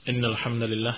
إن الحمد لله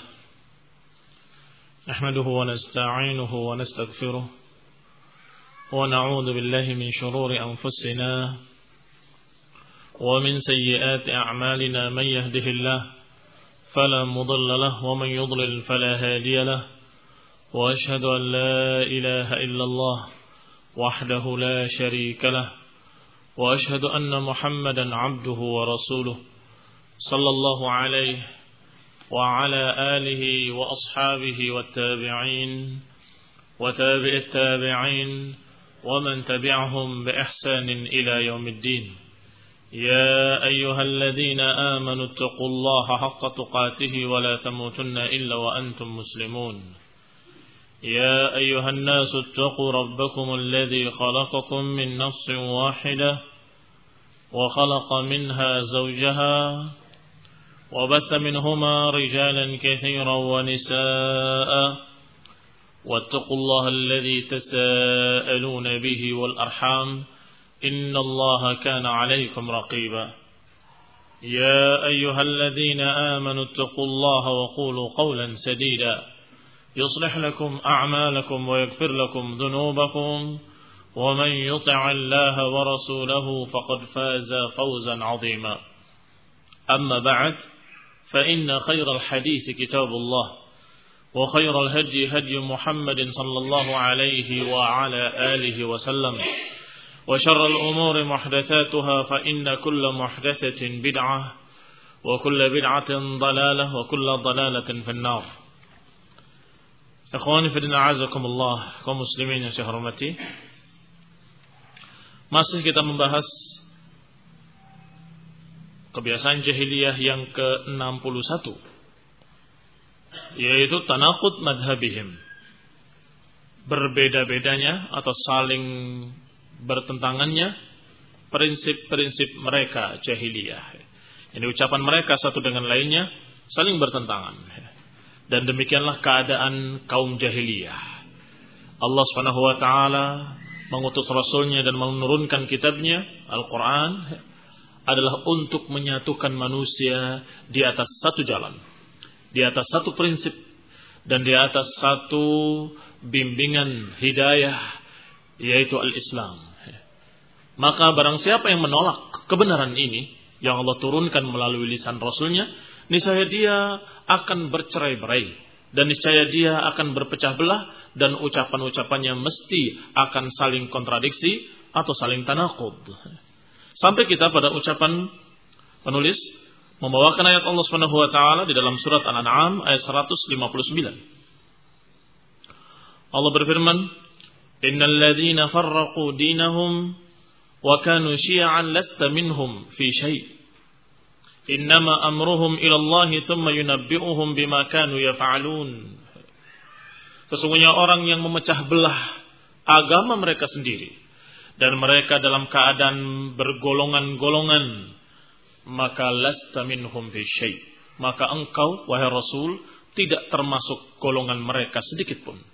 نحمده ونستعينه ونستغفره ونعوذ بالله من شرور أنفسنا ومن سيئات أعمالنا. من يهده الله فلا مضل له ومن يضلل فلا هادي له، وأشهد أن لا إله إلا الله وحده لا شريك له، وأشهد أن محمدا عبده ورسوله صلى الله عليه وعلى آله وأصحابه والتابعين وتابع التابعين ومن تبعهم بإحسان إلى يوم الدين. يا أيها الذين آمنوا اتقوا الله حق تقاته ولا تموتن إلا وأنتم مسلمون. يا أيها الناس اتقوا ربكم الذي خلقكم من نفس واحدة وخلق منها زوجها وبث منهما رجالا كثيرا ونساء، واتقوا الله الذي تساءلون به والأرحام إن الله كان عليكم رقيبا. يا أيها الذين آمنوا اتقوا الله وقولوا قولا سديدا يصلح لكم أعمالكم ويغفر لكم ذنوبكم، ومن يطع الله ورسوله فقد فاز فوزا عظيما. أما بعد، فإن خير الحديث كتاب الله، وخير الهدي هدي محمد صلى الله عليه وعلى آله وسلم، وشر الأمور محدثاتها، فإن كل محدثة بدعة وكل بدعة ضلالة وكل ضلالة في النار. Ikhwani fi din a'azakumullah, kaum muslimin yang saya hormati, masih kita membahas kebiasaan jahiliyah yang ke-61, yaitu tanaqud madhabihim, berbeda-bedanya atau saling bertentangannya prinsip-prinsip mereka jahiliyah. Ini ucapan mereka satu dengan lainnya saling bertentangan. Dan demikianlah keadaan kaum jahiliyah. Allah Subhanahu wa taala mengutus rasulnya dan menurunkan kitabnya Al-Qur'an adalah untuk menyatukan manusia di atas satu jalan, di atas satu prinsip, dan di atas satu bimbingan hidayah, yaitu al-Islam. Maka barang siapa yang menolak kebenaran ini yang Allah turunkan melalui lisan rasulnya, niscaya dia akan bercerai-berai, dan niscaya dia akan berpecah belah, dan ucapan-ucapannya mesti akan saling kontradiksi atau saling tanaqud. Sampai kita pada ucapan penulis membawakan ayat Allah Subhanahu wa taala di dalam surat Al-An'am ayat 159. Allah berfirman, "Innal ladzina farraqu dinahum wa kanu syi'an lasta minhum fi syai'. Innama amruhum ila Allah thumma yunabbi'uhum bima kanu yaf'alun." Sesungguhnya orang yang memecah belah agama mereka sendiri dan mereka dalam keadaan bergolongan-golongan, maka lasta minhum fi syai', maka engkau wahai Rasul tidak termasuk golongan mereka sedikit pun.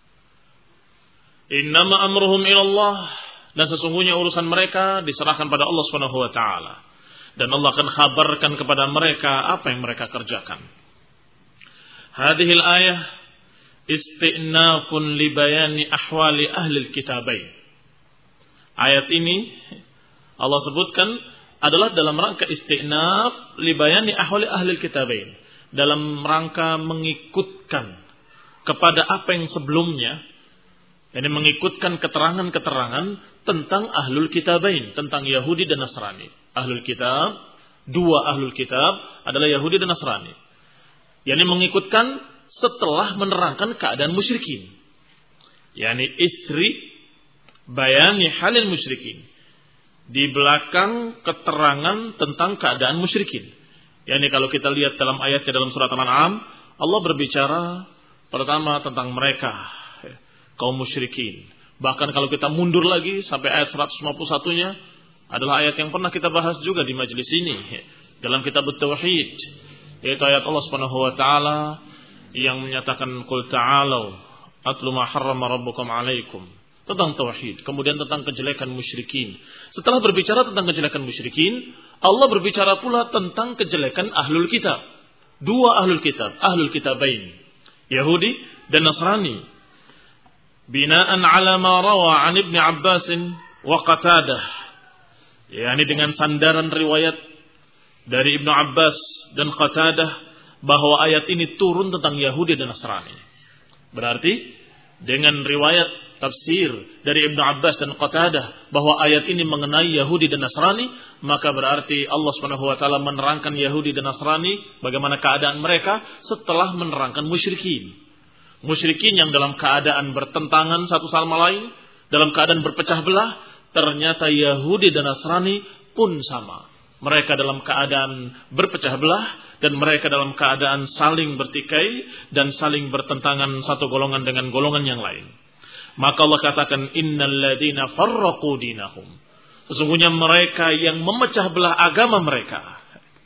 Innama amruhum ila Allah, dan sesungguhnya urusan mereka diserahkan pada Allah Subhanahu wa taala. Dan Allah akan khabarkan kepada mereka apa yang mereka kerjakan. Hadhil ayah istinafun li bayani ahwali ahli al-kitabain. Ayat ini Allah sebutkan adalah dalam rangka istinaf li bayani ahwali ahli al-kitabain, dalam rangka mengikutkan kepada apa yang sebelumnya, yakni mengikutkan keterangan-keterangan tentang ahlul kitabain, tentang Yahudi dan Nasrani. Ahlul kitab, dua ahlul kitab adalah Yahudi dan Nasrani. Yani mengikutkan setelah menerangkan keadaan musyrikin. Yani isri bayani halil musyrikin. Di belakang keterangan tentang keadaan musyrikin. Yani kalau kita lihat dalam ayatnya dalam surat Al-An'am, Allah berbicara pertama tentang mereka, kaum musyrikin. Bahkan kalau kita mundur lagi sampai ayat 151-nya, adalah ayat yang pernah kita bahas juga di majelis ini dalam kitab Tauhid, yaitu ayat Allah Subhanahu wa taala yang menyatakan qul ta'alu atlu ma harrama rabbukum 'alaikum, tentang tauhid, kemudian tentang kejelekan musyrikin. Setelah berbicara tentang kejelekan musyrikin, Allah berbicara pula tentang kejelekan ahlul kitab. dua ahlul kitabain, Yahudi dan Nasrani. Binaan ala ma rawa an Ibnu Abbas wa Qatadah. yakni dengan sandaran riwayat dari Ibnu Abbas dan Qatadah bahwa ayat ini turun tentang Yahudi dan Nasrani. Berarti dengan riwayat tafsir dari Ibnu Abbas dan Qatadah bahwa ayat ini mengenai Yahudi dan Nasrani, maka berarti Allah Subhanahu wa taala menerangkan Yahudi dan Nasrani bagaimana keadaan mereka setelah menerangkan musyrikin. Musyrikin yang dalam keadaan bertentangan satu sama lain, dalam keadaan berpecah belah, ternyata Yahudi dan Nasrani pun sama. Mereka dalam keadaan berpecah belah dan mereka dalam keadaan saling bertikai dan saling bertentangan satu golongan dengan golongan yang lain. Maka Allah katakan innal ladzina farraqu dinahum. Sesungguhnya mereka yang memecah belah agama mereka.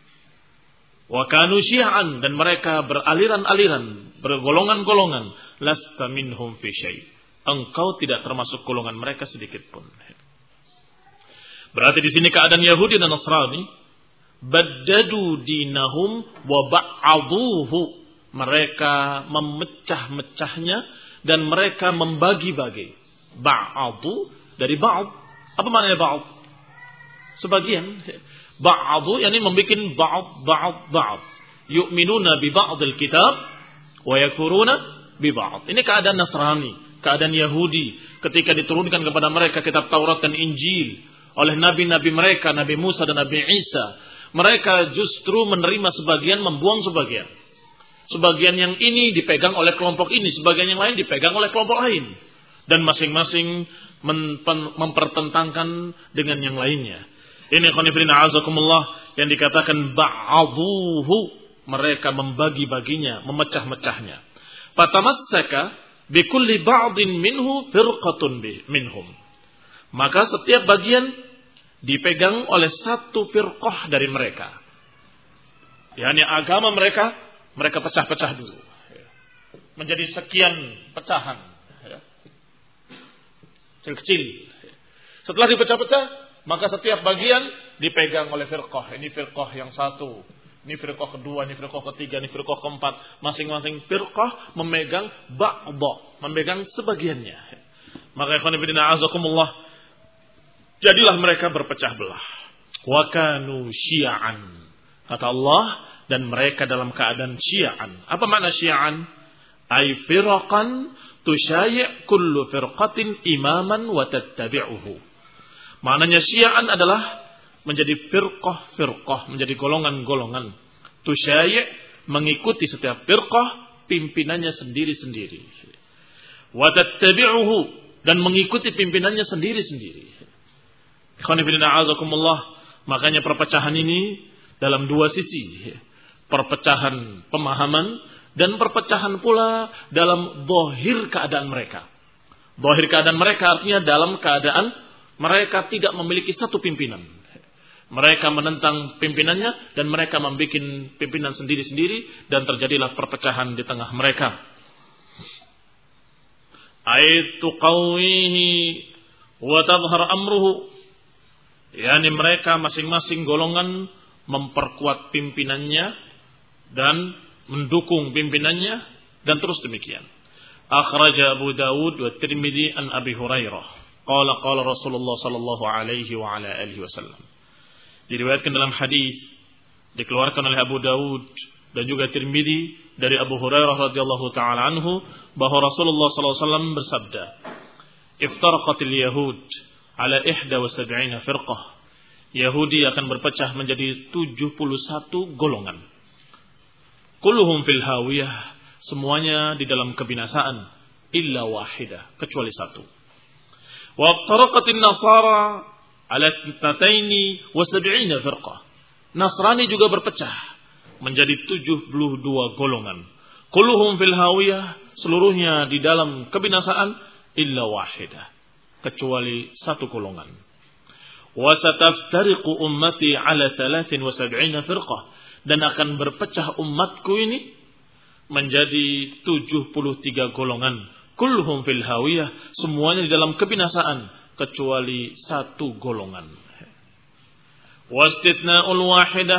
Wa kanu syi'an, dan mereka beraliran-aliran, bergolongan-golongan. Lasta minhum fi syai'. Engkau tidak termasuk golongan mereka sedikit pun. Berarti di sini keadaan Yahudi dan Nasrani baddadu dinahum wa ba'aduhu. Mereka memecah-mecahnya dan mereka membagi-bagi. Ba'adu dari ba'ad. Apa maknanya ba'ad? Sebagian. Ba'adu yakni membuat ba'ad. Yu'minuna bi ba'dil kitab wa yakfuruna bi ba'd. Ini keadaan Nasrani, keadaan Yahudi ketika diturunkan kepada mereka kitab Taurat dan Injil oleh nabi-nabi mereka, Nabi Musa dan Nabi Isa. Mereka justru menerima sebagian, membuang sebagian. Sebagian yang ini dipegang oleh kelompok ini, sebagian yang lain dipegang oleh kelompok lain. Dan masing-masing mempertentangkan dengan yang lainnya. Ini khonifrina azakumullah yang dikatakan ba'aduhu. Mereka membagi-baginya, memecah-mecahnya. Fatamassaka bikulli ba'din minhu firqatun minhum. Maka setiap bagian dipegang oleh satu firqah dari mereka. yakni agama mereka pecah-pecah dulu. Menjadi sekian pecahan. Kecil-kecil. Setelah dipecah-pecah, maka setiap bagian dipegang oleh firqah. Ini firqah yang satu. Ini firqah kedua, ini firqah ketiga, ini firqah keempat. Masing-masing firqah memegang ba'dha. Memegang sebagiannya. Maka ikhwan fillah azakumullah, jadilah mereka berpecah belah. Wa kanu syi'an. Kata Allah, dan mereka dalam keadaan syi'an. Apa makna syi'an? Ay firqan tusyayi' kullu firqatin imaman wa tattabi'uhu. Maknanya syi'an adalah menjadi firqah-firqah, menjadi golongan-golongan. Tusyayi' mengikuti setiap firqah pimpinannya sendiri-sendiri. Wa tattabi'uhu, dan mengikuti pimpinannya sendiri-sendiri. Ikhwan fillah azakumullah, makanya perpecahan ini dalam dua sisi. Perpecahan pemahaman dan perpecahan pula dalam zahir keadaan mereka. Zahir keadaan mereka artinya dalam keadaan mereka tidak memiliki satu pimpinan. Mereka menentang pimpinannya dan mereka membuat pimpinan sendiri-sendiri dan terjadilah perpecahan di tengah mereka. Aitu qawihi wa tadhhar amruhu. yakni mereka masing-masing golongan memperkuat pimpinannya dan mendukung pimpinannya dan terus demikian. Akhraja Abu Dawud wa Tirmidzi an Abi Hurairah. Qala Rasulullah sallallahu alaihi wa ala alihi wasallam. Diriwayatkan dalam hadis dikeluarkan oleh Abu Dawud dan juga Tirmidzi dari Abu Hurairah radhiyallahu taala anhu bahwa Rasulullah sallallahu alaihi wasallam bersabda, "Iftaraqatil yahud ala 71 firqah." Yahudi akan berpecah menjadi 71 golongan. Kulluhum fil hawiyah, semuanya di dalam kebinasaan, illa wahidah, kecuali satu. Wa iftaraqatin nasara ala 72 firqah. Nasrani juga berpecah menjadi 72 golongan. Kulluhum fil hawiyah, seluruhnya di dalam kebinasaan, illa wahidah, kecuali satu golongan. Wa sataftariqu ummati ala 73 firqah, dan akan berpecah umatku ini menjadi 73 golongan. Kulluhum fil hawiyah, semuanya di dalam kebinasaan kecuali satu golongan. Wastitna'ul wahidah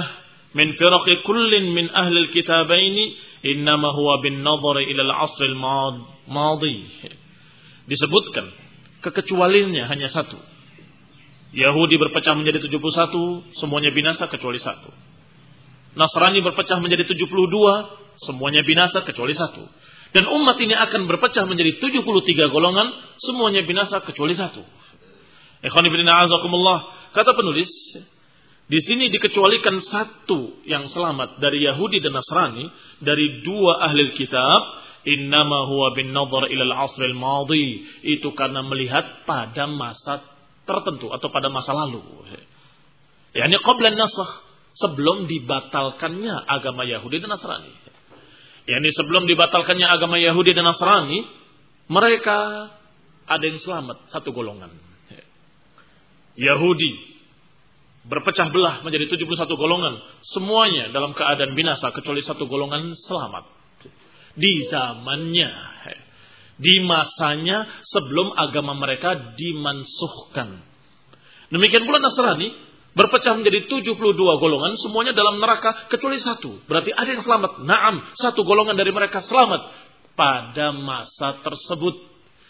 min firaqi kullin min ahli al-kitabaini innama huwa bin nadhari ila al-'asr al-madi. Disebutkan kekecualiannya hanya satu. Yahudi berpecah menjadi 71, semuanya binasa kecuali satu. Nasrani berpecah menjadi 72, semuanya binasa kecuali satu. Dan umat ini akan berpecah menjadi 73 golongan, semuanya binasa kecuali satu. Ikhwan fillah azakumullah, kata penulis, di sini dikecualikan satu yang selamat dari Yahudi dan Nasrani, dari dua ahli kitab, innama huwa bin nadhar ila al-'asr al-madi, itu karena melihat pada masa tertentu atau pada masa lalu. Yani qabla an-nasakh, sebelum dibatalkannya agama Yahudi dan Nasrani. Yani sebelum dibatalkannya agama Yahudi dan Nasrani, mereka ada yang selamat, satu golongan. Yahudi berpecah belah menjadi 71 golongan, semuanya dalam keadaan binasa kecuali satu golongan selamat. Di zamannya, di masanya sebelum agama mereka dimansuhkan. Demikian pula Nasrani berpecah menjadi 72 golongan, semuanya dalam neraka kecuali satu. Berarti ada yang selamat. Naam, satu golongan dari mereka selamat pada masa tersebut.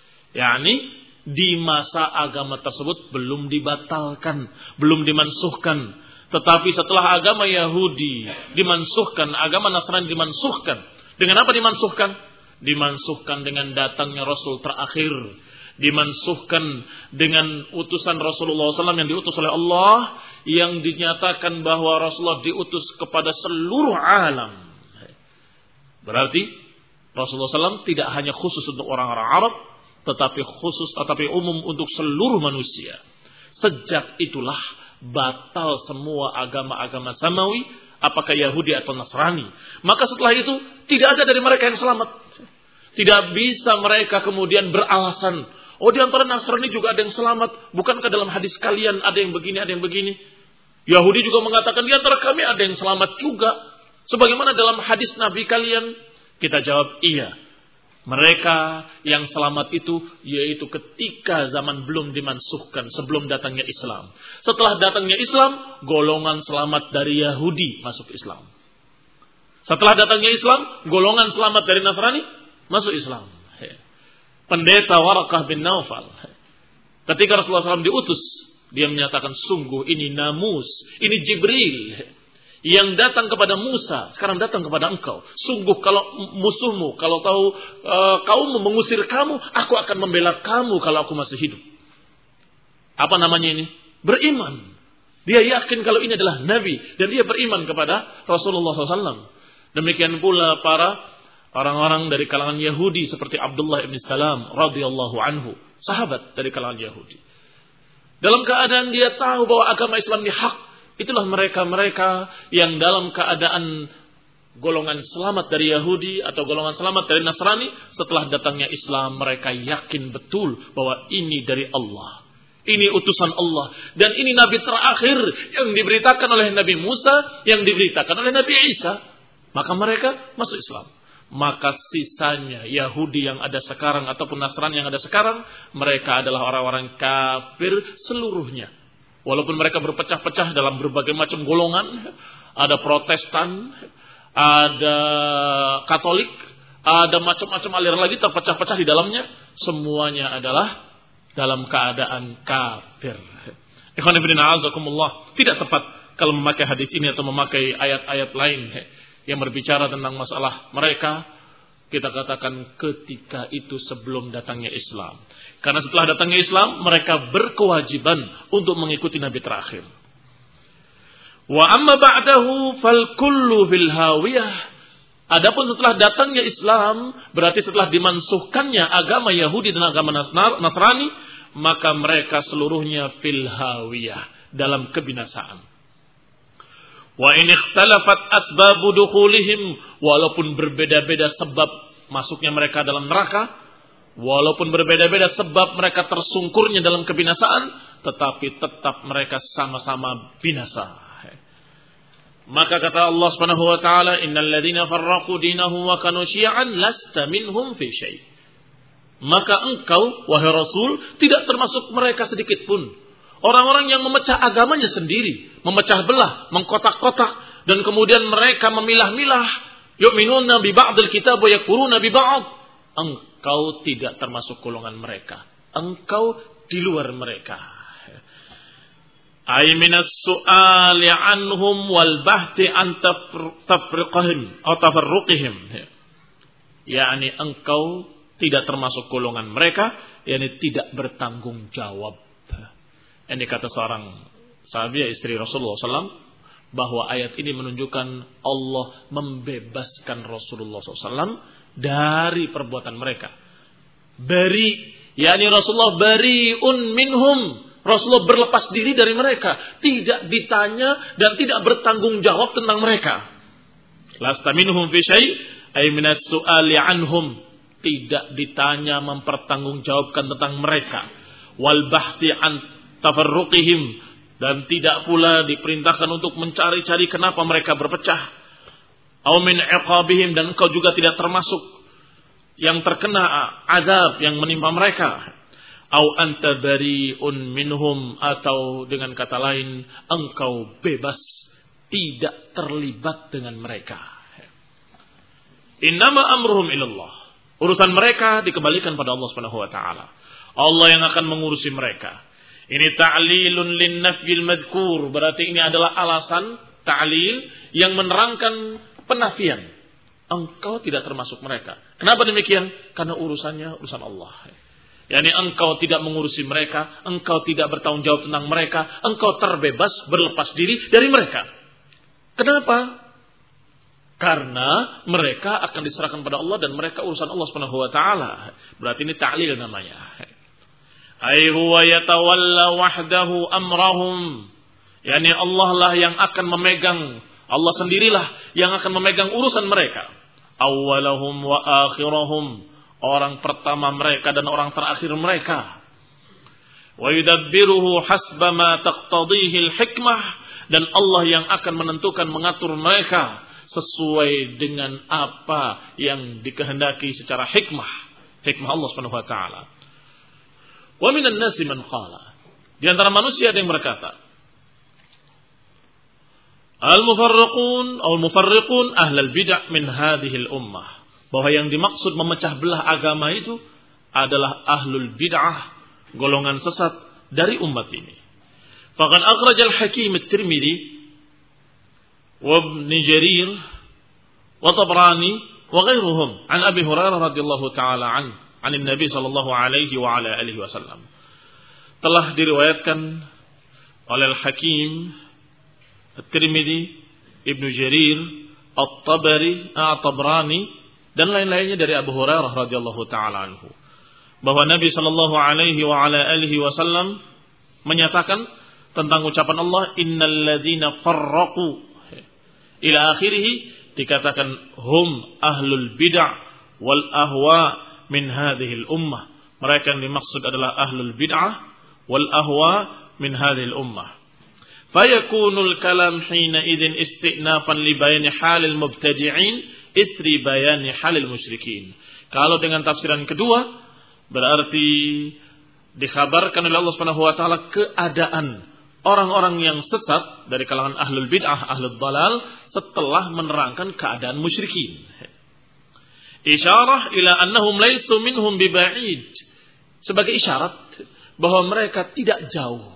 Yani di masa agama tersebut belum dibatalkan, belum dimansuhkan. Tetapi setelah agama Yahudi dimansuhkan, agama Nasrani dimansuhkan. Dengan apa dimansuhkan? Dimansuhkan dengan datangnya Rasul terakhir. Dimansuhkan dengan utusan Rasulullah SAW yang diutus oleh Allah, yang dinyatakan bahwa Rasulullah diutus kepada seluruh alam. Berarti Rasulullah SAW tidak hanya khusus untuk orang-orang Arab, tetapi umum untuk seluruh manusia. Sejak itulah batal semua agama-agama samawi, apakah Yahudi atau Nasrani. Maka setelah itu tidak ada dari mereka yang selamat. Tidak bisa mereka kemudian beralasan, oh di antara Nasrani juga ada yang selamat. Bukankah dalam hadis kalian ada yang begini, ada yang begini. Yahudi juga mengatakan di antara kami ada yang selamat juga. Sebagaimana dalam hadis Nabi kalian. Kita jawab iya. Mereka yang selamat itu yaitu ketika zaman belum dimansuhkan, sebelum datangnya Islam. Setelah datangnya Islam, golongan selamat dari Yahudi masuk Islam. Setelah datangnya Islam, golongan selamat dari Nasrani masuk Islam. Pendeta Waraqah bin Naufal, ketika Rasulullah SAW diutus, dia menyatakan sungguh ini namus, ini Jibril yang datang kepada Musa, sekarang datang kepada engkau. Sungguh kalau musuhmu, kalau tahu kaum mengusir kamu, aku akan membela kamu kalau aku masih hidup. Apa namanya ini? Beriman. Dia yakin kalau ini adalah Nabi, dan dia beriman kepada Rasulullah SAW. Demikian pula para orang-orang dari kalangan Yahudi seperti Abdullah ibn Salam radhiyallahu anhu, sahabat dari kalangan Yahudi. Dalam keadaan dia tahu bahwa agama Islam ini hak, itulah mereka-mereka yang dalam keadaan golongan selamat dari Yahudi atau golongan selamat dari Nasrani, setelah datangnya Islam mereka yakin betul bahwa ini dari Allah. Ini utusan Allah. Dan ini Nabi terakhir yang diberitakan oleh Nabi Musa, yang diberitakan oleh Nabi Isa. Maka mereka masuk Islam. Maka sisanya Yahudi yang ada sekarang ataupun Nasrani yang ada sekarang, mereka adalah orang-orang kafir seluruhnya. Walaupun mereka berpecah-pecah dalam berbagai macam golongan, ada Protestan, ada Katolik, ada macam-macam aliran lagi terpecah-pecah di dalamnya, semuanya adalah dalam keadaan kafir. Ikhwan fillah azakumullah, tidak tepat kalau memakai hadis ini atau memakai ayat-ayat lain yang berbicara tentang masalah mereka. Kita katakan ketika itu sebelum datangnya Islam. Karena setelah datangnya Islam, mereka berkewajiban untuk mengikuti Nabi terakhir. Wa amma ba'dahu fal kullu fil hawiyah. Adapun setelah datangnya Islam, berarti setelah dimansuhkannya agama Yahudi dan agama Nasrani, maka mereka seluruhnya fil hawiyah, dalam kebinasaan. Wa in ikhtalafat asbabu dukhulihim, walaupun berbeda-beda sebab masuknya mereka dalam neraka, walaupun berbeda-beda sebab mereka tersungkurnya dalam kebinasaan, tetapi tetap mereka sama-sama binasa. Maka kata Allah Subhanahu wa taala, innal ladzina farraqu dinahum wa kanu syi'an lasta minhum fi syai'. Maka engkau wahai Rasul tidak termasuk mereka sedikit pun. Orang-orang yang memecah agamanya sendiri, memecah belah, mengkotak-kotak, dan kemudian mereka memilah-milah, yu'minuna bi ba'dil kitab wa yakfuruna bi ba'd, engkau tidak termasuk golongan mereka. Engkau di luar mereka. Ay minas su'ali anhum wal bahti an tafriqihim atau tafarruqihim. yakni engkau tidak termasuk golongan mereka, yakni tidak bertanggung jawab. Ini kata seorang sahabiah istri Rasulullah SAW, bahwa ayat ini menunjukkan Allah membebaskan Rasulullah SAW dari perbuatan mereka. Bari, yakni Rasulullah bari'un minhum. Rasulullah berlepas diri dari mereka, tidak ditanya dan tidak bertanggung jawab tentang mereka. Lasta minhum fi syai' ay minas su'ali anhum, tidak ditanya mempertanggungjawabkan tentang mereka. Wal bahthi an tafarruqihim, dan tidak pula diperintahkan untuk mencari-cari kenapa mereka berpecah. Aw min iqabihim, dan engkau juga tidak termasuk yang terkena azab yang menimpa mereka. Aw anta bari'un minhum, atau dengan kata lain engkau bebas, tidak terlibat dengan mereka. Innama amruhum ilallah, urusan mereka dikembalikan pada Allah Subhanahu wa taala. Allah yang akan mengurusi mereka. Ini ta'lilun lin nafyil madhkur, berarti ini adalah alasan ta'lil yang menerangkan penafian. Engkau tidak termasuk mereka. Kenapa demikian? Karena urusannya urusan Allah. Yani engkau tidak mengurusi mereka, engkau tidak bertanggung jawab tentang mereka, engkau terbebas berlepas diri dari mereka. Kenapa? Karena mereka akan diserahkan pada Allah dan mereka urusan Allah Subhanahu wa taala. Berarti ini ta'lil namanya. Ai huwa yatawalla wahdahu amrahum. Yani Allah lah yang akan memegang, Allah sendirilah yang akan memegang urusan mereka. Awwalahum wa akhirahum, orang pertama mereka dan orang terakhir mereka. Wa yudabbiruhu hasba ma taqtadihi al-hikmah, dan Allah yang akan menentukan mengatur mereka sesuai dengan apa yang dikehendaki secara hikmah Allah Subhanahu wa taala. Wa minan nasi man qala, di antara manusia ada yang berkata, al-mufarriqun ahlul bid'ah min hadhihi al-ummah, bahwa yang dimaksud memecah belah agama itu adalah ahlul bid'ah, golongan sesat dari umat ini. Faqad akhraj al-Hakim at-Tirmidzi wa Ibn Jarir wa Tabrani wa ghairuhum an Abi Hurairah radhiyallahu taala an Nabi sallallahu alaihi wa ala alihi wasallam. Telah diriwayatkan oleh Al-Hakim at-Tirmidzi, Ibn Jarir, At-Tabari, At-Tabrani dan lain-lainnya dari Abu Hurairah radhiyallahu taala anhu, bahwa Nabi sallallahu alaihi wa ala alihi wasallam menyatakan tentang ucapan Allah, innal ladzina farraqu ila akhirih, dikatakan hum ahlul bid'ah wal ahwa min hadhil ummah. Mereka yang dimaksud adalah ahlul bid'ah wal ahwa min hadhil ummah. Fayakunul kalam hina idzin istinafan li bayani halil mubtadi'in itsri bayani halil musyrikin. Kalau dengan tafsiran kedua, berarti dikhabarkan oleh Allah Subhanahu wa taala keadaan orang-orang yang sesat dari kalangan ahlul bid'ah, ahlul dalal, setelah menerangkan keadaan musyrikin. Isyarah ila annahum laysu minhum biba'id, sebagai isyarat bahwa mereka tidak jauh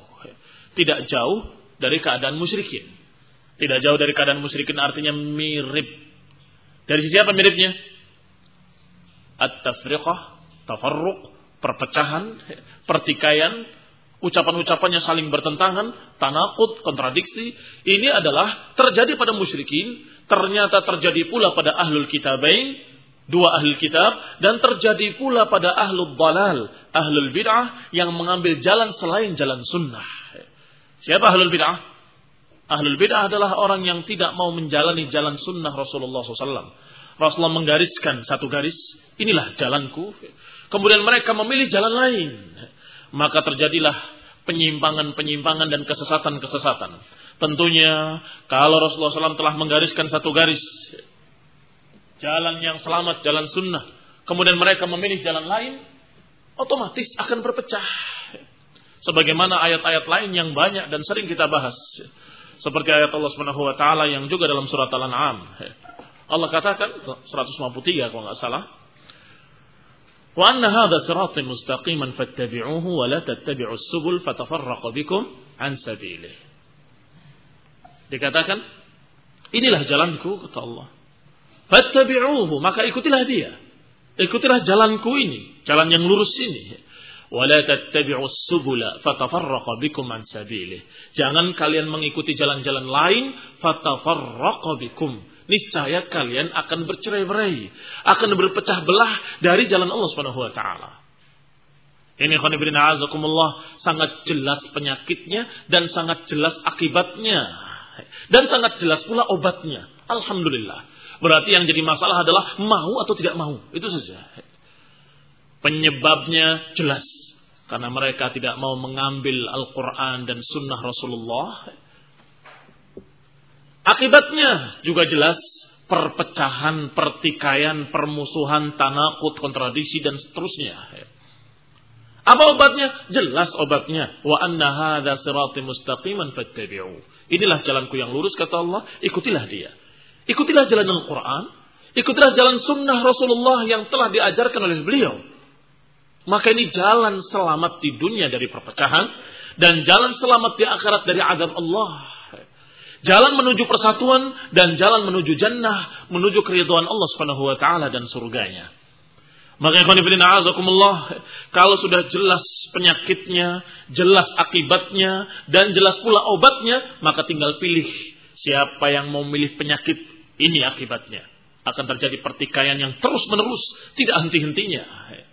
dari keadaan musyrikin. Tidak jauh dari keadaan musyrikin artinya mirip. Dari sisi apa miripnya? At-tafriqah, tafarruq, perpecahan, pertikaian, ucapan-ucapannya saling bertentangan, tanaqud, kontradiksi. Ini adalah terjadi pada musyrikin, ternyata terjadi pula pada ahlul kitabain, dua ahlul kitab, dan terjadi pula pada ahlul dalal, ahlul bid'ah yang mengambil jalan selain jalan sunnah. Siapa ahlul bid'ah? Ahlul bid'ah adalah orang yang tidak mau menjalani jalan sunnah Rasulullah SAW. Rasulullah menggariskan satu garis, inilah jalanku. Kemudian mereka memilih jalan lain. Maka terjadilah penyimpangan-penyimpangan dan kesesatan-kesesatan. Tentunya kalau Rasulullah SAW telah menggariskan satu garis, jalan yang selamat, jalan sunnah, kemudian mereka memilih jalan lain, otomatis akan berpecah. Sebagaimana ayat-ayat lain yang banyak dan sering kita bahas. Seperti ayat Allah Subhanahu wa taala yang juga dalam surat Al-An'am. Allah katakan 153 kalau enggak salah. Wa anna hadha sirati mustaqiman fattabi'uhu wa la tattabi'us subul fatafarraqu bikum an sabilihi. Dikatakan, inilah jalanku kata Allah. Fattabi'uhu, maka ikutilah dia. Ikutilah jalanku ini, jalan yang lurus ini. Wa la tattabi'us subula fatafarraqu bikum an sabilihi. Jangan kalian mengikuti jalan-jalan lain, fatafarraqu bikum. Niscaya kalian akan bercerai-berai, akan berpecah belah dari jalan Allah Subhanahu wa taala. Ini khonibirina azakumullah, sangat jelas penyakitnya dan sangat jelas akibatnya dan sangat jelas pula obatnya. Alhamdulillah. Berarti yang jadi masalah adalah mau atau tidak mau, itu saja. Penyebabnya jelas, karena mereka tidak mau mengambil Al-Quran dan Sunnah Rasulullah. Akibatnya juga jelas, perpecahan, pertikaian, permusuhan, tanakut, kontradiksi dan seterusnya. Apa obatnya? Jelas obatnya. Wa anna hadza sirati mustaqiman fattabi'u. Inilah jalanku yang lurus kata Allah, ikutilah dia. Ikutilah jalan Al-Qur'an, ikutilah jalan sunnah Rasulullah yang telah diajarkan oleh beliau. Maka ini jalan selamat di dunia dari perpecahan dan jalan selamat di akhirat dari azab Allah. Jalan menuju persatuan dan jalan menuju jannah, menuju keridhaan Allah Subhanahu wa taala dan surganya. Maka ikhwan fillah azakumullah, kalau sudah jelas penyakitnya, jelas akibatnya dan jelas pula obatnya, maka tinggal pilih siapa yang mau milih penyakit ini akibatnya. Akan terjadi pertikaian yang terus-menerus, tidak henti-hentinya.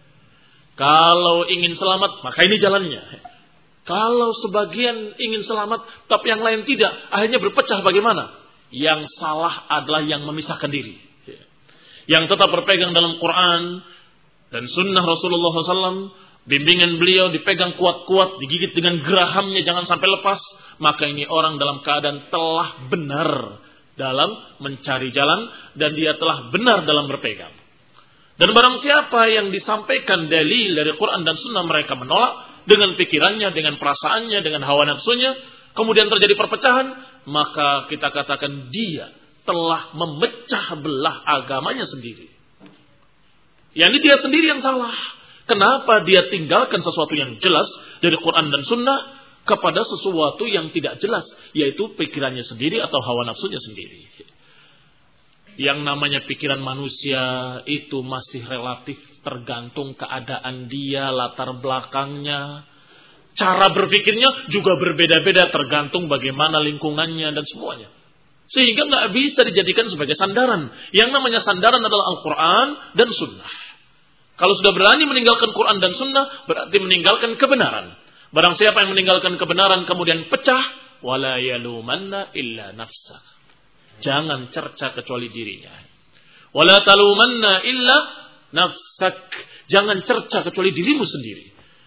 Kalau ingin selamat, maka ini jalannya. Kalau sebagian ingin selamat, tapi yang lain tidak, akhirnya berpecah bagaimana? Yang salah adalah yang memisahkan diri. Yang tetap berpegang dalam Quran dan Sunnah Rasulullah SAW, bimbingan beliau dipegang kuat-kuat, digigit dengan gerahamnya, jangan sampai lepas. Maka ini orang dalam keadaan telah benar dalam mencari jalan, dan dia telah benar dalam berpegang. Dan barang siapa yang disampaikan dalil dari Quran dan Sunnah mereka menolak, dengan pikirannya, dengan perasaannya, dengan hawa nafsunya, kemudian terjadi perpecahan, maka kita katakan dia telah memecah belah agamanya sendiri. Yang ini dia sendiri yang salah. Kenapa dia tinggalkan sesuatu yang jelas dari Quran dan Sunnah kepada sesuatu yang tidak jelas, yaitu pikirannya sendiri atau hawa nafsunya sendiri. Yang namanya pikiran manusia itu masih relatif, tergantung keadaan dia, latar belakangnya. Cara berpikirnya juga berbeda-beda, tergantung bagaimana lingkungannya dan semuanya. Sehingga nggak bisa dijadikan sebagai sandaran. Yang namanya sandaran adalah Al-Quran dan Sunnah. Kalau sudah berani meninggalkan Quran dan Sunnah, berarti meninggalkan kebenaran. Barang siapa yang meninggalkan kebenaran kemudian pecah, wala yalumanna illa nafsah. Jangan cerca kecuali dirinya. Wala talumanna illa nafsak. Jangan cerca kecuali dirimu sendiri.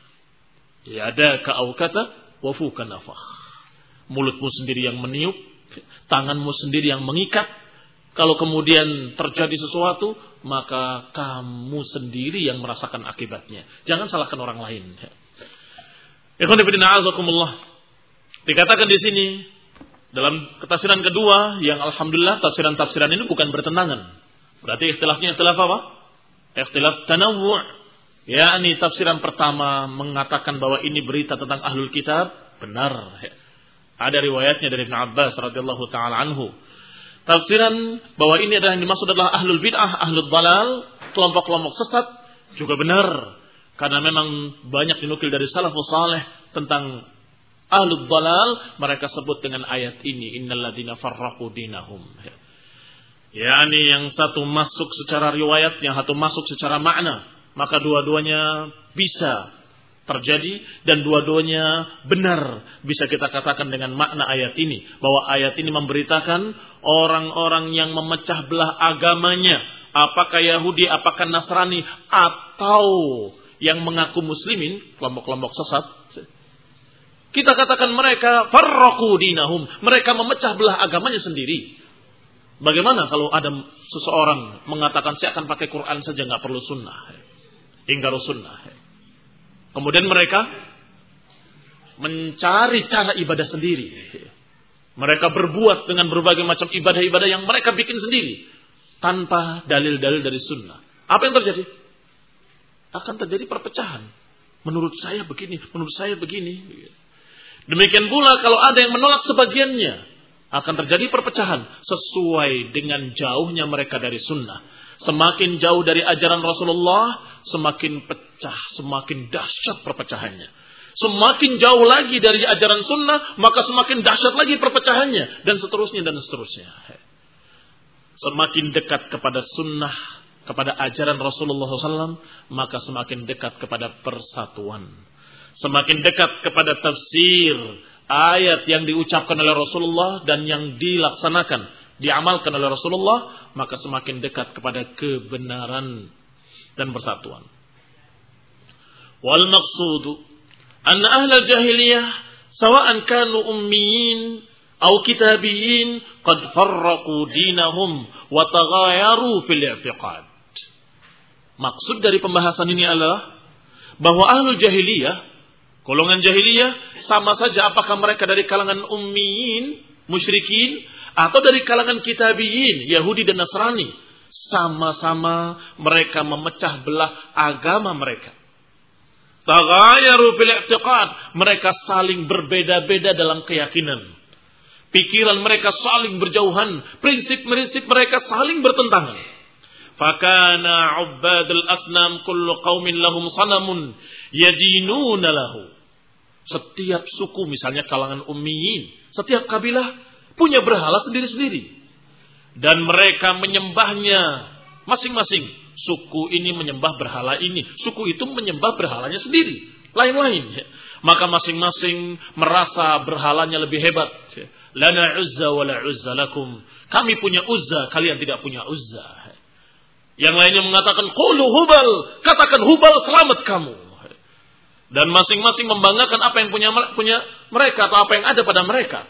Yadaka aukata wafuka nafakh. Mulutmu sendiri yang meniup, tanganmu sendiri yang mengikat. Kalau kemudian terjadi sesuatu, maka kamu sendiri yang merasakan akibatnya. Jangan salahkan orang lain. Ikhwan fillah azakumullah. Dikatakan di sini dalam tafsiran kedua, yang alhamdulillah tafsiran-tafsiran ini bukan bertentangan. Berarti ikhtilafnya ikhtilaf apa? Ikhtilaf tanawwu'. Yakni tafsiran pertama mengatakan bahwa ini berita tentang ahlul kitab, benar. Ada riwayatnya dari Ibn Abbas radhiyallahu taala anhu. Tafsiran bahwa ini adalah yang dimaksud adalah ahlul bid'ah, ahlul dalal, kelompok-kelompok sesat, juga benar. Karena memang banyak dinukil dari salafus saleh tentang ahlul dalal, mereka sebut dengan ayat ini, innal ladzina farraqu dinahum. Yani yang satu masuk secara riwayat, yang satu masuk secara makna, maka dua-duanya bisa terjadi dan dua-duanya benar. Bisa kita katakan dengan makna ayat ini, bahwa ayat ini memberitakan orang-orang yang memecah belah agamanya, apakah Yahudi, apakah Nasrani, atau yang mengaku muslimin, kelompok-kelompok sesat, kita katakan mereka farraqu dinahum, mereka memecah belah agamanya sendiri. Bagaimana kalau ada seseorang mengatakan saya akan pakai Quran saja, nggak perlu sunnah, ingkar sunnah. Kemudian mereka mencari cara ibadah sendiri. Mereka berbuat dengan berbagai macam ibadah-ibadah yang mereka bikin sendiri. Tanpa dalil-dalil dari sunnah. Apa yang terjadi? Akan terjadi perpecahan. Menurut saya begini, menurut saya begini. Demikian pula kalau ada yang menolak sebagiannya. Akan terjadi perpecahan. Sesuai dengan jauhnya mereka dari sunnah. Semakin jauh dari ajaran Rasulullah, semakin pecah, semakin dahsyat perpecahannya. Semakin jauh lagi dari ajaran sunnah, maka semakin dahsyat lagi perpecahannya. Dan seterusnya, dan seterusnya. Semakin dekat kepada sunnah, kepada ajaran Rasulullah SAW, maka semakin dekat kepada persatuan. Semakin dekat kepada tafsir ayat yang diucapkan oleh Rasulullah dan yang dilaksanakan, diamalkan oleh Rasulullah, maka semakin dekat kepada kebenaran dan persatuan. Wal maqsudu anna ahlal jahiliyah sawa'an kanu ummiyin aw kitabiyin qad farraqu dinahum wa taghayaru fil i'tiqad. Maksud dari pembahasan ini adalah bahwa ahlul jahiliyah, golongan jahiliyah, sama saja apakah mereka dari kalangan ummiyin, musyrikin, atau dari kalangan kitabiyin, Yahudi dan Nasrani. Sama-sama mereka memecah belah agama mereka. Taghayaru fil i'tiqad. Mereka saling berbeda-beda dalam keyakinan. Pikiran mereka saling berjauhan. Prinsip-prinsip mereka saling bertentangan. Fakana ubbadul asnam kullu qaumin lahum sanamun yadinuna lahu. Setiap suku, misalnya kalangan ummiyin, setiap kabilah punya berhala sendiri-sendiri. Dan mereka menyembahnya masing-masing. Suku ini menyembah berhala ini. Suku itu menyembah berhalanya sendiri. Lain-lain. Maka masing-masing merasa berhalanya lebih hebat. Lana uzza wa la uzza lakum. Kami punya uzza, kalian tidak punya uzza. Yang lainnya mengatakan, qulu hubal. Katakan hubal, selamat kamu. Dan masing-masing membanggakan apa yang punya mereka atau apa yang ada pada mereka.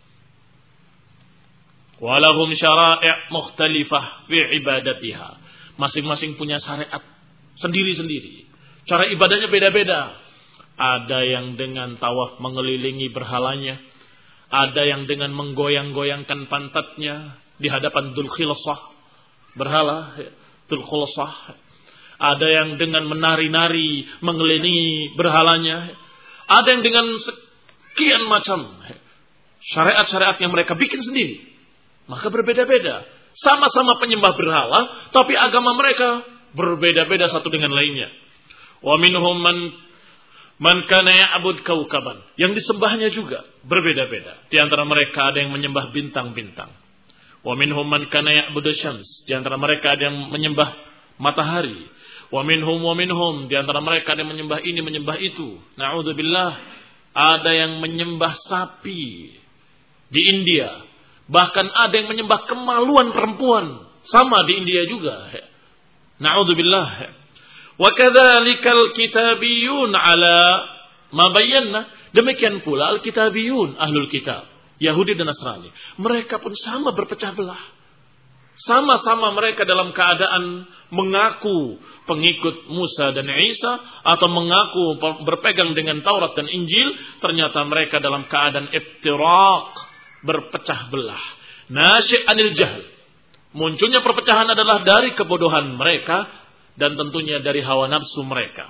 Walahum syara'i' mukhtalifah fi ibadatiha. Masing-masing punya syariat sendiri-sendiri. Cara ibadahnya beda-beda. Ada yang dengan tawaf mengelilingi berhalanya. Ada yang dengan menggoyang-goyangkan pantatnya di hadapan Dzul Khilasah, berhala Dzul Khilasah. Ada yang dengan menari-nari mengelilingi berhalanya. Ada yang dengan sekian macam syariat-syariat yang mereka bikin sendiri. Maka berbeda-beda. Sama-sama penyembah berhala, tapi agama mereka berbeda-beda satu dengan lainnya. Wa minhum man kana ya'bud kaukaban. Yang disembahnya juga berbeda-beda. Di antara mereka ada yang menyembah bintang-bintang. Wa minhum man kana ya'bud syams. Di antara mereka ada yang menyembah matahari. Wa minhum di antara mereka ada yang menyembah ini, menyembah itu. Na'udzubillah. Ada yang menyembah sapi di India. Bahkan ada yang menyembah kemaluan perempuan. Sama di India juga. Na'udzubillah. Wa kadzalikal kitabiyun ala ma bayyana. Demikian pula al-kitabiyun, ahlul kitab, Yahudi dan Nasrani. Mereka pun sama berpecah belah. Sama-sama mereka dalam keadaan mengaku pengikut Musa dan Isa. Atau mengaku berpegang dengan Taurat dan Injil. Ternyata mereka dalam keadaan iftiraq, berpecah belah. Nasy' anil jahl. Munculnya perpecahan adalah dari kebodohan mereka dan tentunya dari hawa nafsu mereka.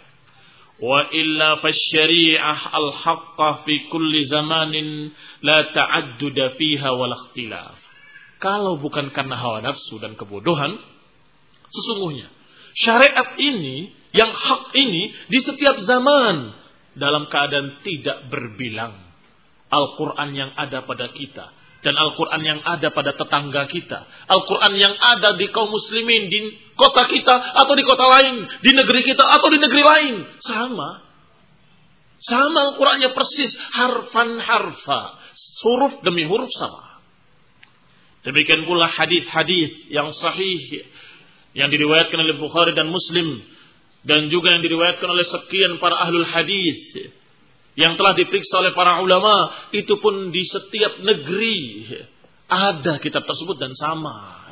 Wa illa fasyari'ah al-haqqah fi kulli zamanin la ta'adduda fiha wal ikhtilaf. Kalau bukan karena hawa nafsu dan kebodohan, sesungguhnya syariat ini, yang hak ini di setiap zaman dalam keadaan tidak berbilang. Al-Quran yang ada pada kita dan Al-Quran yang ada pada tetangga kita, Al-Quran yang ada di kaum muslimin di kota kita atau di kota lain, di negeri kita atau di negeri lain, sama Al-Qurannya persis, harfan harfa, huruf demi huruf sama. Demikian pula hadis-hadis yang sahih yang diriwayatkan oleh Bukhari dan Muslim dan juga yang diriwayatkan oleh sekian para ahlul hadis yang telah diperiksa oleh para ulama, itu pun di setiap negeri ada kitab tersebut dan sama.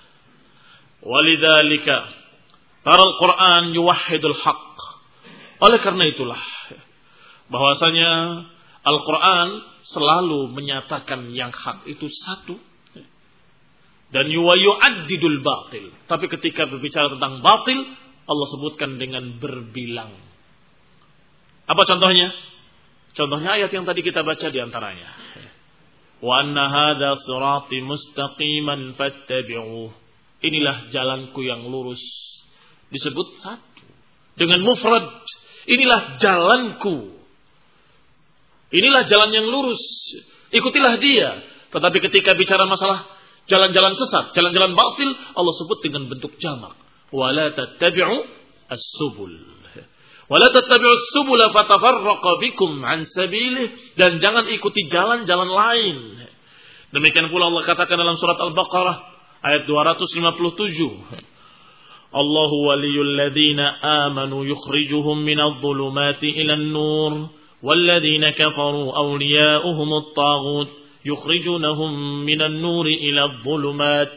Walidzalika taral Quran yuwahhidul haqq. Oleh karena itulah bahwasanya Al-Quran selalu menyatakan yang hak itu satu. Dan yu'addidul batil. Tapi ketika berbicara tentang batil, Allah sebutkan dengan berbilang. Apa contohnya? Contohnya ayat yang tadi kita baca di antaranya. Wa anna hadza sirati mustaqiman fattabi'uh. Inilah jalanku yang lurus. Disebut satu. Dengan mufrad. Inilah jalanku. Inilah jalan yang lurus. Ikutilah dia. Tetapi ketika bicara masalah jalan-jalan sesat, jalan-jalan batil, Allah sebut dengan bentuk jamak. Wala tattabi'u as-subul. Wala tattabi'u as-subul fatafarraqa bikum an sabilih, dan jangan ikuti jalan-jalan lain. Demikian pula Allah katakan dalam surat Al-Baqarah ayat 257. Allahu waliyul ladzina amanu yukhrijuhum minadh dhulumati ilan nur walladzina kafaru awliya'uhumut taghut yukhrijunahum minan nuri ila dhulumat.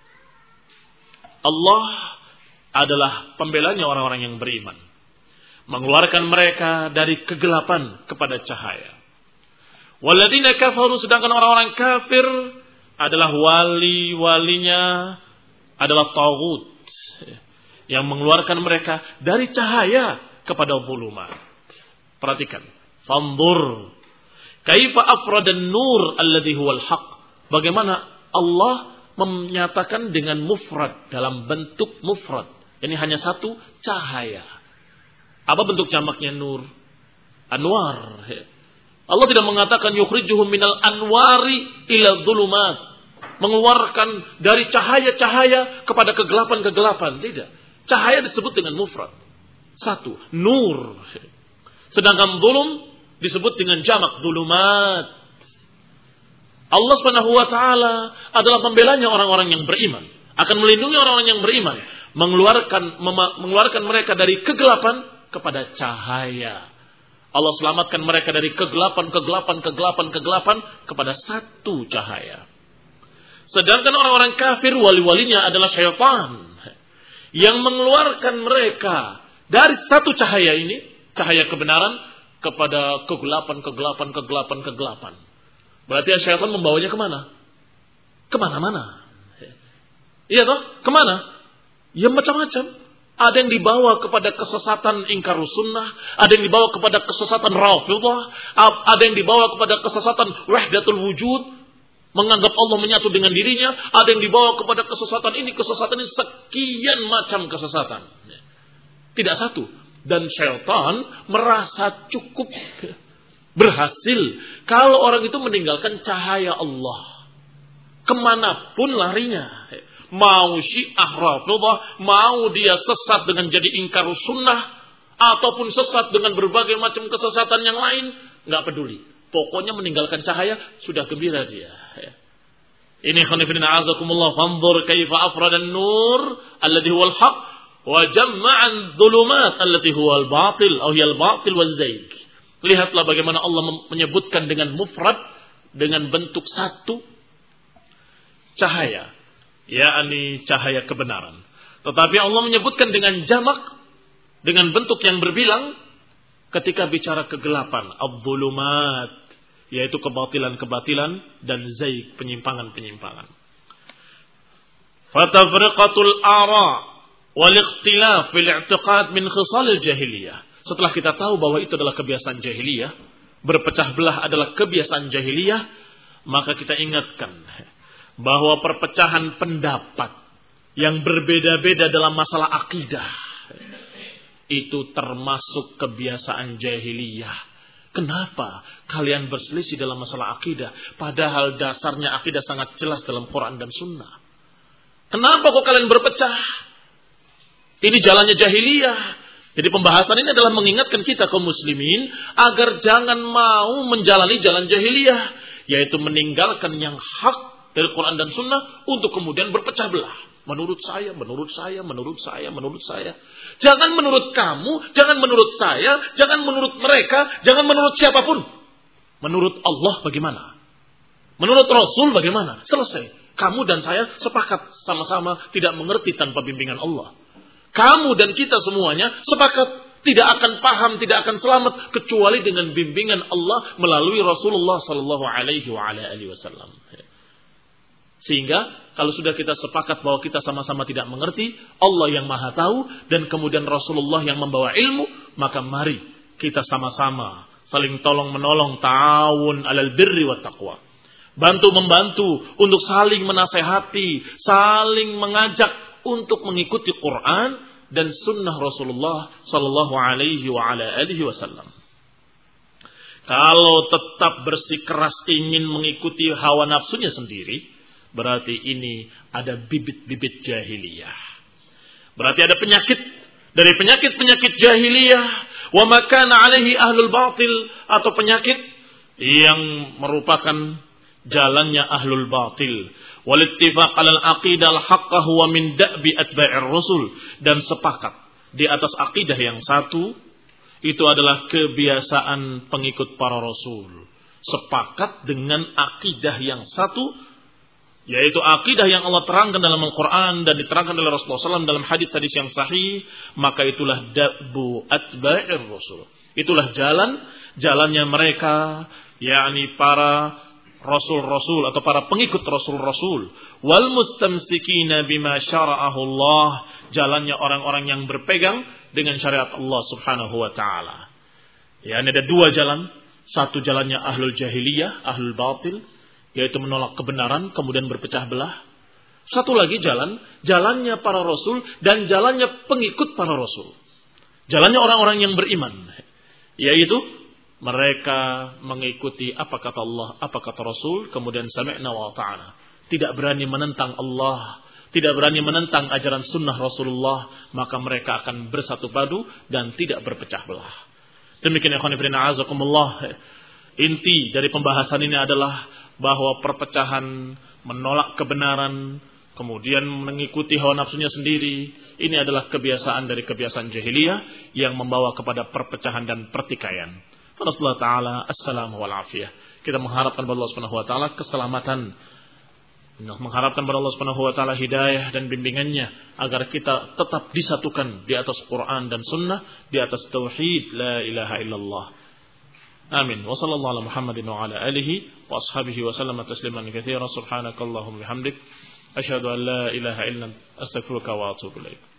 Allah adalah pembelanya orang-orang yang beriman, mengeluarkan mereka dari kegelapan kepada cahaya. Walladzina kafaru, sedangkan orang-orang kafir adalah wali-walinya adalah taghut yang mengeluarkan mereka dari cahaya kepada dhulumat. Perhatikan, fanzur kaifa afradan nur alladhi huwal haq. Bagaimana Allah menyatakan dengan mufrad, dalam bentuk mufrad. Ini hanya satu, cahaya. Apa bentuk jamaknya nur? Anwar. Allah tidak mengatakan yukhrijuhum minal anwari ila dhulumat. Mengeluarkan dari cahaya-cahaya kepada kegelapan-kegelapan. Tidak. Cahaya disebut dengan mufrad. Satu, nur. Sedangkan dhulum disebut dengan jamak, dhulumat. Allah Subhanahu wa taala adalah pembelanya orang-orang yang beriman, akan melindungi orang-orang yang beriman, mengeluarkan mereka dari kegelapan kepada cahaya. Allah selamatkan mereka dari kegelapan kepada satu cahaya. Sedangkan orang-orang kafir, wali-walinya adalah syaitan yang mengeluarkan mereka dari satu cahaya ini, cahaya kebenaran, kepada kegelapan. Berarti syaitan membawanya kemana? Kemana-mana. Iya toh? Kemana? Ya macam-macam. Ada yang dibawa kepada kesesatan ingkar sunnah, ada yang dibawa kepada kesesatan Rafidhah, ada yang dibawa kepada kesesatan wahdatul wujud, menganggap Allah menyatu dengan dirinya, ada yang dibawa kepada kesesatan ini, sekian macam kesesatan. Tidak satu. Dan syaitan merasa cukup berhasil kalau orang itu meninggalkan cahaya Allah. Kemanapun larinya. Mau Syiah Rafidhah, mau dia sesat dengan jadi ingkar sunnah, ataupun sesat dengan berbagai macam kesesatan yang lain, nggak peduli. Pokoknya meninggalkan cahaya, sudah gembira dia. Ini khonifidin a'azakumullah, fanzur kaifa afradan nur alladhi huwal haq wa jamma'an dhulumat alladhi huwal batil atau hiyal batil waz zaig. Lihatlah bagaimana Allah menyebutkan dengan mufrad, dengan bentuk satu, cahaya, yakni cahaya kebenaran. Tetapi Allah menyebutkan dengan jamak, dengan bentuk yang berbilang, ketika bicara kegelapan, adz-dzulumat, yaitu kebatilan-kebatilan, dan zaig, penyimpangan-penyimpangan. Fatafriqatul ara wal ikhtilaf fil i'tiqad min khisalil jahiliyah. Setelah kita tahu bahwa itu adalah kebiasaan jahiliyah, berpecah belah adalah kebiasaan jahiliyah, maka kita ingatkan bahwa perpecahan pendapat yang berbeda-beda dalam masalah akidah itu termasuk kebiasaan jahiliyah. Kenapa kalian berselisih dalam masalah akidah, padahal dasarnya akidah sangat jelas dalam Quran dan Sunnah? Kenapa kok kalian berpecah? Ini jalannya jahiliyah. Jadi pembahasan ini adalah mengingatkan kita kaum muslimin agar jangan mau menjalani jalan jahiliyah, yaitu meninggalkan yang hak dari Quran dan Sunnah untuk kemudian berpecah belah. Menurut saya. Jangan menurut kamu, jangan menurut saya, jangan menurut mereka, jangan menurut siapapun. Menurut Allah bagaimana? Menurut Rasul bagaimana? Selesai. Kamu dan saya sepakat sama-sama tidak mengerti tanpa bimbingan Allah. Kamu dan kita semuanya sepakat tidak akan paham, tidak akan selamat kecuali dengan bimbingan Allah melalui Rasulullah sallallahu alaihi wasallam. Sehingga kalau sudah kita sepakat bahwa kita sama-sama tidak mengerti, Allah yang Maha tahu dan kemudian Rasulullah yang membawa ilmu, maka mari kita sama-sama saling tolong-menolong, ta'awun 'alal birri wat taqwa. Bantu-membantu untuk saling menasehati, saling mengajak untuk mengikuti Quran dan sunnah Rasulullah sallallahu alaihi wasallam. Kalau tetap bersikeras ingin mengikuti hawa nafsunya sendiri, berarti ini ada bibit-bibit jahiliyah. Berarti ada penyakit dari penyakit-penyakit jahiliyah, wa makana alaihi ahlul batil, atau penyakit yang merupakan jalannya ahlul batil. Wal ittifaq 'alal aqidah al-haqqah huwa min da'bi atba'ir rasul, dan sepakat di atas akidah yang satu itu adalah kebiasaan pengikut para rasul. Sepakat dengan akidah yang satu, yaitu akidah yang Allah terangkan dalam Al-Quran dan diterangkan oleh Rasulullah SAW dalam hadis-hadis yang sahih, maka itulah da'bu atba'ir rasul. Itulah jalannya mereka, yakni para rasul-rasul atau para pengikut rasul-rasul. Wal mustamsikina bima syara'ahu Allah, jalannya orang-orang yang berpegang dengan syariat Allah Subhanahu wa taala. Ya, ada dua jalan. Satu jalannya ahlul jahiliyah, ahlul batil, yaitu menolak kebenaran kemudian berpecah belah. Satu lagi jalannya para rasul dan jalannya pengikut para rasul. Jalannya orang-orang yang beriman, yaitu mereka mengikuti apa kata Allah, apa kata Rasul, kemudian sami'na wa ta'ana. Tidak berani menentang Allah, tidak berani menentang ajaran sunnah Rasulullah, maka mereka akan bersatu padu dan tidak berpecah belah. Demikian ikhwan fillah azakumullah. Inti dari pembahasan ini adalah bahwa perpecahan, menolak kebenaran, kemudian mengikuti hawa nafsunya sendiri, ini adalah kebiasaan dari kebiasaan jahiliyah yang membawa kepada perpecahan dan pertikaian. Allah Ta'ala assalamu wal afiyah. Kita mengharapkan kepada Allah Subhanahu wa taala keselamatan, mengharapkan kepada Allah Subhanahu wa taala hidayah dan bimbingannya agar kita tetap disatukan di atas Quran dan sunnah, di atas tauhid la ilaha illallah. Amin. Wa sallallahu ala Muhammadin wa ala alihi wa ashabihi wa sallama tasliman katsiran. Subhanakallahumma bihamdik asyhadu an la ilaha illa anta astaghfiruka wa atubu ilaik.